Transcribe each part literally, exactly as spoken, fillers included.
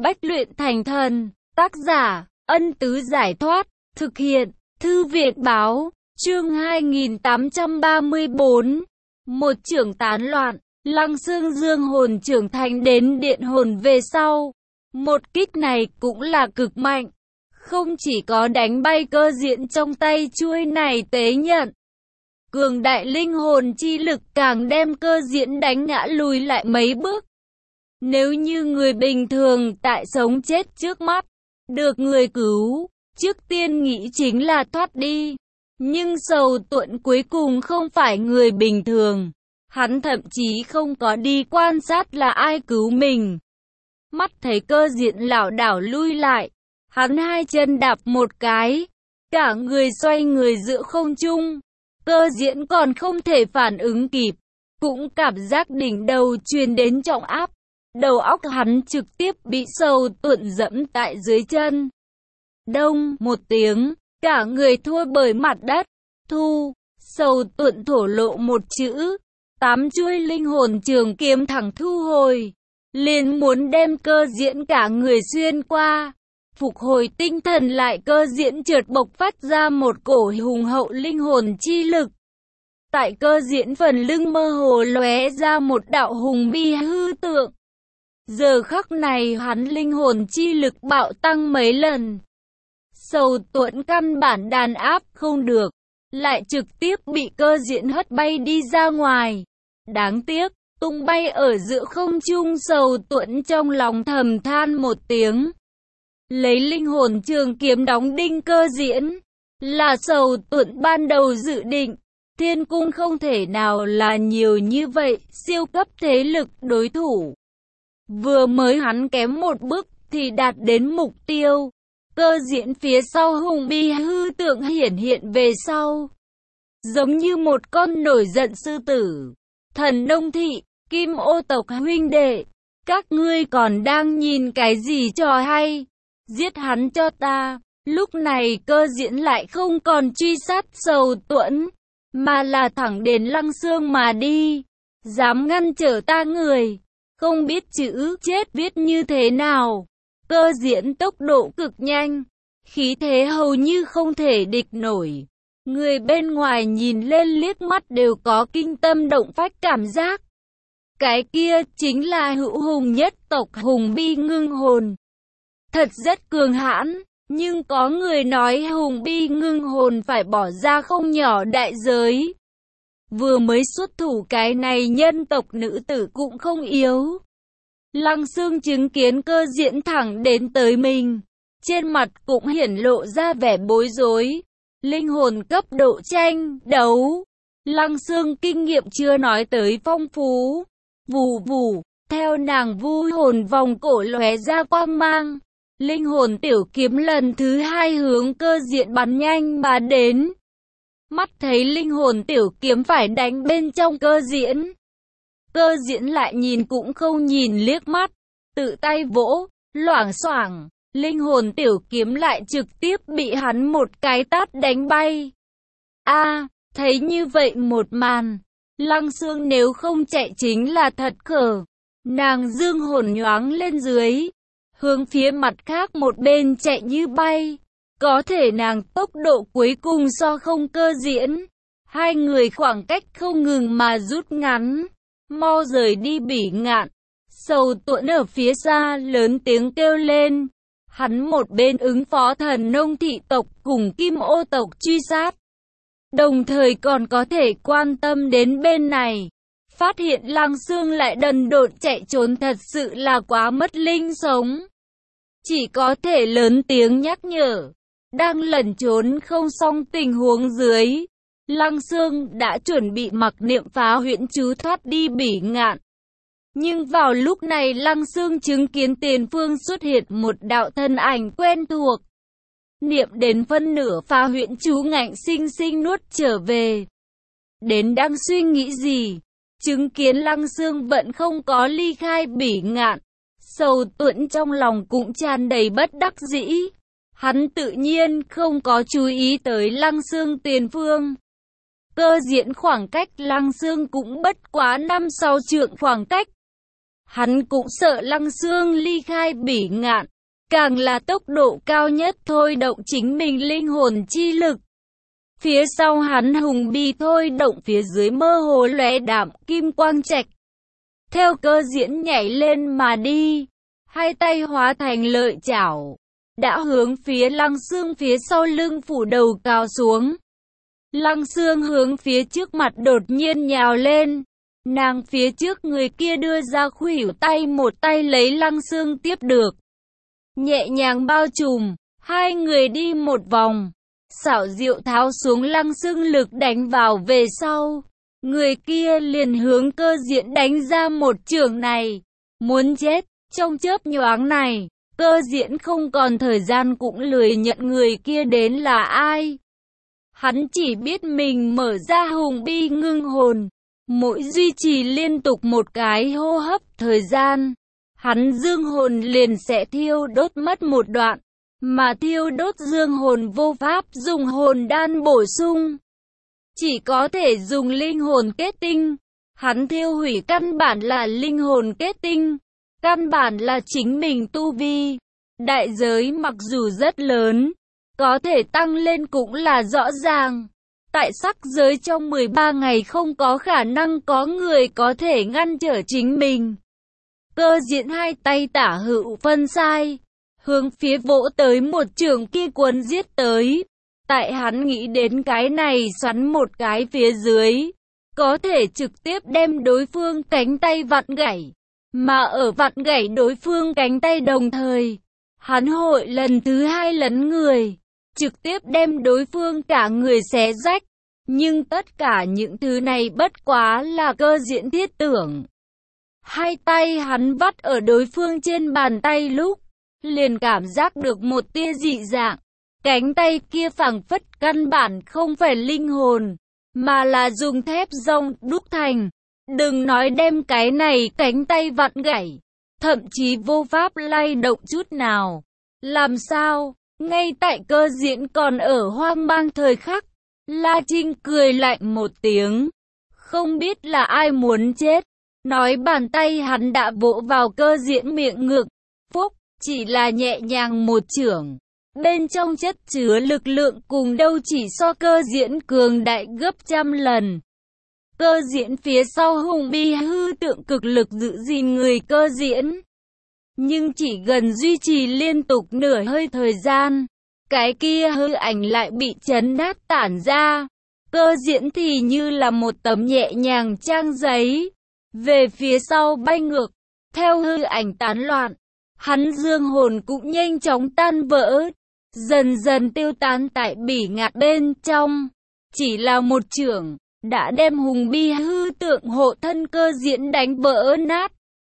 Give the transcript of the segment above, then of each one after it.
Bách luyện thành thần. Tác giả, Ân Tứ Giải Thoát. Thực hiện, Thư viện Báo. Chương hai nghìn tám trăm ba mươi bốn. Một trưởng tán loạn. Lăng Xương dương hồn trưởng thành đến điện hồn về sau. Một kích này cũng là cực mạnh. Không chỉ có đánh bay cơ diện trong tay chuôi này tế nhận. Cường đại linh hồn chi lực càng đem cơ diễn đánh ngã lùi lại mấy bước. Nếu như người bình thường tại sống chết trước mắt, được người cứu, trước tiên nghĩ chính là thoát đi. Nhưng Sầu Tuẫn cuối cùng không phải người bình thường. Hắn thậm chí không có đi quan sát là ai cứu mình. Mắt thấy cơ diện lảo đảo lui lại. Hắn hai chân đạp một cái. Cả người xoay người giữa không trung. Cơ diễn còn không thể phản ứng kịp. Cũng cảm giác đỉnh đầu truyền đến trọng áp. Đầu óc hắn trực tiếp bị Sầu Tuẫn dẫm tại dưới chân. Đông một tiếng. Cả người thua bởi mặt đất. Thu. Sầu Tuẫn thổ lộ một chữ. Tám chuôi linh hồn trường kiếm thẳng thu hồi. Liền muốn đem cơ diễn cả người xuyên qua. Phục hồi tinh thần lại, cơ diễn chợt bộc phát ra một cổ hùng hậu linh hồn chi lực. Tại cơ diễn phần lưng mơ hồ lóe ra một đạo hùng bi hư tượng. Giờ khắc này hắn linh hồn chi lực bạo tăng mấy lần. Sầu Tuẫn căn bản đàn áp không được, lại trực tiếp bị cơ diễn hất bay đi ra ngoài. Đáng tiếc, tung bay ở giữa không trung, Sầu Tuẫn trong lòng thầm than một tiếng. Lấy linh hồn trường kiếm đóng đinh cơ diễn, là Sầu Tuẫn ban đầu dự định. Thiên cung không thể nào là nhiều như vậy, siêu cấp thế lực đối thủ. Vừa mới hắn kém một bước thì đạt đến mục tiêu. Cơ diễn phía sau hùng bi hư tượng hiển hiện về sau. Giống như một con nổi giận sư tử. Thần Nông Thị, Kim Ô tộc huynh đệ, các ngươi còn đang nhìn cái gì trò hay? Giết hắn cho ta. Lúc này cơ diễn lại không còn truy sát Sầu Tuẫn, mà là thẳng đến Lăng Xương mà đi. Dám ngăn trở ta người, không biết chữ chết viết như thế nào. Cơ diễn tốc độ cực nhanh, khí thế hầu như không thể địch nổi. Người bên ngoài nhìn lên liếc mắt đều có kinh tâm động phách cảm giác. Cái kia chính là hữu hùng nhất tộc Hùng Bi Ngưng Hồn. Thật rất cường hãn, nhưng có người nói Hùng Bi Ngưng Hồn phải bỏ ra không nhỏ đại giới. Vừa mới xuất thủ cái này nhân tộc nữ tử cũng không yếu. Lăng Xương chứng kiến cơ diễn thẳng đến tới mình, trên mặt cũng hiển lộ ra vẻ bối rối. Linh hồn cấp độ tranh đấu, Lăng Xương kinh nghiệm chưa nói tới phong phú. Vù vù, theo nàng vu hồn vòng cổ lóe ra quang mang, linh hồn tiểu kiếm lần thứ hai hướng cơ diễn bắn nhanh mà đến. Mắt thấy linh hồn tiểu kiếm phải đánh bên trong cơ diễn, cơ diễn lại nhìn cũng không nhìn liếc mắt, tự tay vỗ, loảng xoảng, linh hồn tiểu kiếm lại trực tiếp bị hắn một cái tát đánh bay. A, thấy như vậy một màn, Lăng Xương nếu không chạy chính là thật khờ. Nàng dương hồn nhoáng lên dưới, hướng phía mặt khác một bên chạy như bay. Có thể nàng tốc độ cuối cùng so không cơ diễn. Hai người khoảng cách không ngừng mà rút ngắn. Mau rời đi Bỉ Ngạn. Sầu Tuẫn ở phía xa lớn tiếng kêu lên. Hắn một bên ứng phó Thần Nông Thị tộc cùng Kim Ô tộc truy sát, đồng thời còn có thể quan tâm đến bên này. Phát hiện Lăng Xương lại đần độn chạy trốn thật sự là quá mất linh sống. Chỉ có thể lớn tiếng nhắc nhở. Đang lẩn trốn không xong tình huống dưới, Lăng Xương đã chuẩn bị mặc niệm phá huyễn chú thoát đi Bỉ Ngạn. Nhưng vào lúc này Lăng Xương chứng kiến tiền phương xuất hiện một đạo thân ảnh quen thuộc. Niệm đến phân nửa phá huyễn chú ngạnh sinh sinh nuốt trở về. Đến đang suy nghĩ gì, chứng kiến Lăng Xương vẫn không có ly khai Bỉ Ngạn. Sầu Tuẫn trong lòng cũng tràn đầy bất đắc dĩ. Hắn tự nhiên không có chú ý tới Lăng Xương tiền phương. Cơ diễn khoảng cách Lăng Xương cũng bất quá năm sáu trượng khoảng cách. Hắn cũng sợ Lăng Xương ly khai Bỉ Ngạn, càng là tốc độ cao nhất thôi động chính mình linh hồn chi lực. Phía sau hắn hùng bi thôi động phía dưới mơ hồ lóe đạm kim quang trạch. Theo Cơ Diễn nhảy lên mà đi, hai tay hóa thành lợi chảo, đã hướng phía Lăng Xương phía sau lưng phủ đầu cào xuống. Lăng Xương hướng phía trước mặt đột nhiên nhào lên, nàng phía trước người kia đưa ra khuỷu tay một tay lấy Lăng Xương tiếp được. Nhẹ nhàng bao trùm, hai người đi một vòng, xảo diệu tháo xuống Lăng Xương lực đánh vào về sau. Người kia liền hướng Cơ Diễn đánh ra một chưởng này, muốn chết. Trong chớp nhoáng này, Cơ Diễn không còn thời gian cũng lười nhận người kia đến là ai. Hắn chỉ biết mình mở ra hùng bi ngưng hồn, mỗi duy trì liên tục một cái hô hấp thời gian, hắn dương hồn liền sẽ thiêu đốt mất một đoạn, mà thiêu đốt dương hồn vô pháp dùng hồn đan bổ sung, chỉ có thể dùng linh hồn kết tinh. Hắn thiêu hủy căn bản là linh hồn kết tinh, căn bản là chính mình tu vi. Đại giới mặc dù rất lớn, có thể tăng lên cũng là rõ ràng. Tại sắc giới trong mười ba ngày không có khả năng có người có thể ngăn trở chính mình. Cơ Diễn hai tay tả hữu phân sai, hướng phía vỗ tới một trường kia cuốn giết tới. Tại hắn nghĩ đến cái này xoắn một cái phía dưới, có thể trực tiếp đem đối phương cánh tay vặn gãy. Mà ở vặn gãy đối phương cánh tay đồng thời, hắn hội lần thứ hai lấn người, trực tiếp đem đối phương cả người xé rách. Nhưng tất cả những thứ này bất quá là Cơ Diễn thiết tưởng. Hai tay hắn vắt ở đối phương trên bàn tay lúc, liền cảm giác được một tia dị dạng. Cánh tay kia phảng phất căn bản không phải linh hồn, mà là dùng thép rông đúc thành. Đừng nói đem cái này cánh tay vặn gãy, thậm chí vô pháp lay động chút nào. Làm sao? Ngay tại Cơ Diễn còn ở hoang mang thời khắc, La Trinh cười lạnh một tiếng. Không biết là ai muốn chết. Nói bàn tay hắn đã vỗ vào Cơ Diễn miệng ngực. Phúc, chỉ là nhẹ nhàng một chưởng. Bên trong chất chứa lực lượng cùng đâu chỉ so Cơ Diễn cường đại gấp trăm lần. Cơ Diễn phía sau hùng bi hư tượng cực lực giữ gìn người Cơ Diễn. Nhưng chỉ gần duy trì liên tục nửa hơi thời gian, cái kia hư ảnh lại bị chấn nát tản ra. Cơ Diễn thì như là một tấm nhẹ nhàng trang giấy, về phía sau bay ngược, theo hư ảnh tán loạn. Hắn dương hồn cũng nhanh chóng tan vỡ, dần dần tiêu tán tại Bỉ Ngạn bên trong. Chỉ là một chưởng, đã đem hùng bi hư tượng hộ thân Cơ Diễn đánh vỡ nát.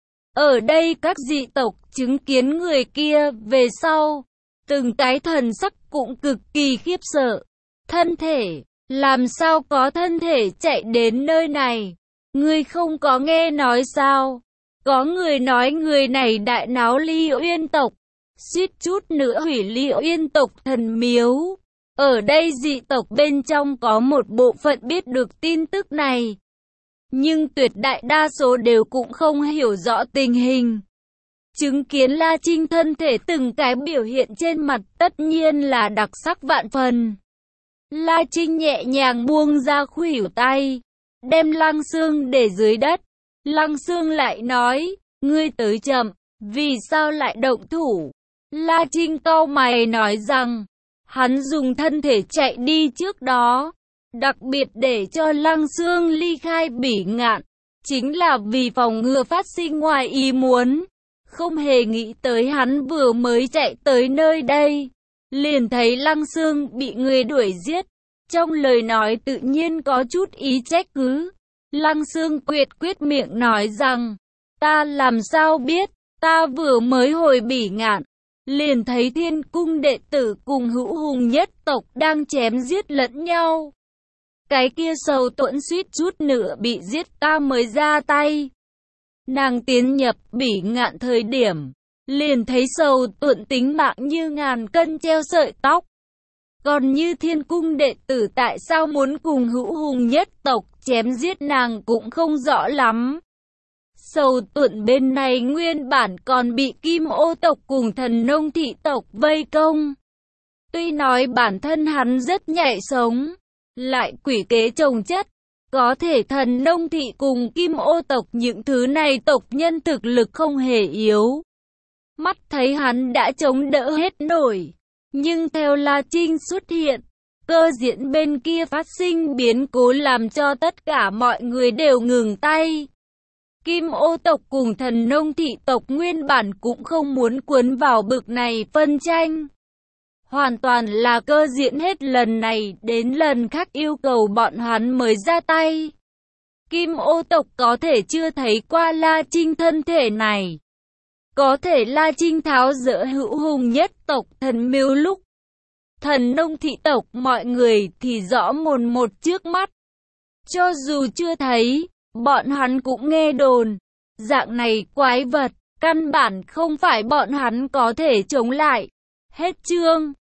Ở đây các dị tộc chứng kiến người kia về sau, từng cái thần sắc cũng cực kỳ khiếp sợ. Thân thể, làm sao có thân thể chạy đến nơi này? Ngươi không có nghe nói sao? Có người nói người này đại náo Ly Uyên tộc, suýt chút nữa hủy Ly Uyên tộc thần miếu. Ở đây dị tộc bên trong có một bộ phận biết được tin tức này, nhưng tuyệt đại đa số đều cũng không hiểu rõ tình hình. Chứng kiến La Trinh thân thể từng cái biểu hiện trên mặt tất nhiên là đặc sắc vạn phần. La Trinh nhẹ nhàng buông ra khuỷu tay, đem Lăng Xương để dưới đất. Lăng Xương lại nói, ngươi tới chậm, vì sao lại động thủ? La Trinh cau mày nói rằng, hắn dùng thân thể chạy đi trước đó, đặc biệt để cho Lăng Xương ly khai Bỉ Ngạn, chính là vì phòng ngừa phát sinh ngoài ý muốn. Không hề nghĩ tới hắn vừa mới chạy tới nơi đây, liền thấy Lăng Xương bị người đuổi giết. Trong lời nói tự nhiên có chút ý trách cứ. Lăng Xương quyết quyết miệng nói rằng, ta làm sao biết, ta vừa mới hồi Bỉ Ngạn, liền thấy Thiên Cung đệ tử cùng Hữu Hùng nhất tộc đang chém giết lẫn nhau. Cái kia Sầu Tuẫn suýt chút nữa bị giết ta mới ra tay. Nàng tiến nhập Bỉ Ngạn thời điểm, liền thấy Sầu Tuẫn tính mạng như ngàn cân treo sợi tóc. Còn như Thiên Cung đệ tử tại sao muốn cùng Hữu Hùng nhất tộc chém giết nàng cũng không rõ lắm. Sầu Tuận bên này nguyên bản còn bị Kim Ô tộc cùng Thần Nông thị tộc vây công. Tuy nói bản thân hắn rất nhạy sống, lại quỷ kế chồng chất, có thể Thần Nông thị cùng Kim Ô tộc những thứ này tộc nhân thực lực không hề yếu. Mắt thấy hắn đã chống đỡ hết nổi, nhưng theo La Trinh xuất hiện, Cơ Diễn bên kia phát sinh biến cố làm cho tất cả mọi người đều ngừng tay. Kim Ô tộc cùng Thần Nông thị tộc nguyên bản cũng không muốn cuốn vào bực này phân tranh. Hoàn toàn là Cơ Diễn hết lần này đến lần khác yêu cầu bọn hắn mới ra tay. Kim Ô tộc có thể chưa thấy qua La Trinh thân thể này. Có thể La Trinh tháo dỡ hữu hùng nhất tộc thần miêu lúc. Thần Nông thị tộc mọi người thì rõ mồn một trước mắt. Cho dù chưa thấy, bọn hắn cũng nghe đồn. Dạng này quái vật, căn bản không phải bọn hắn có thể chống lại. Hết chương.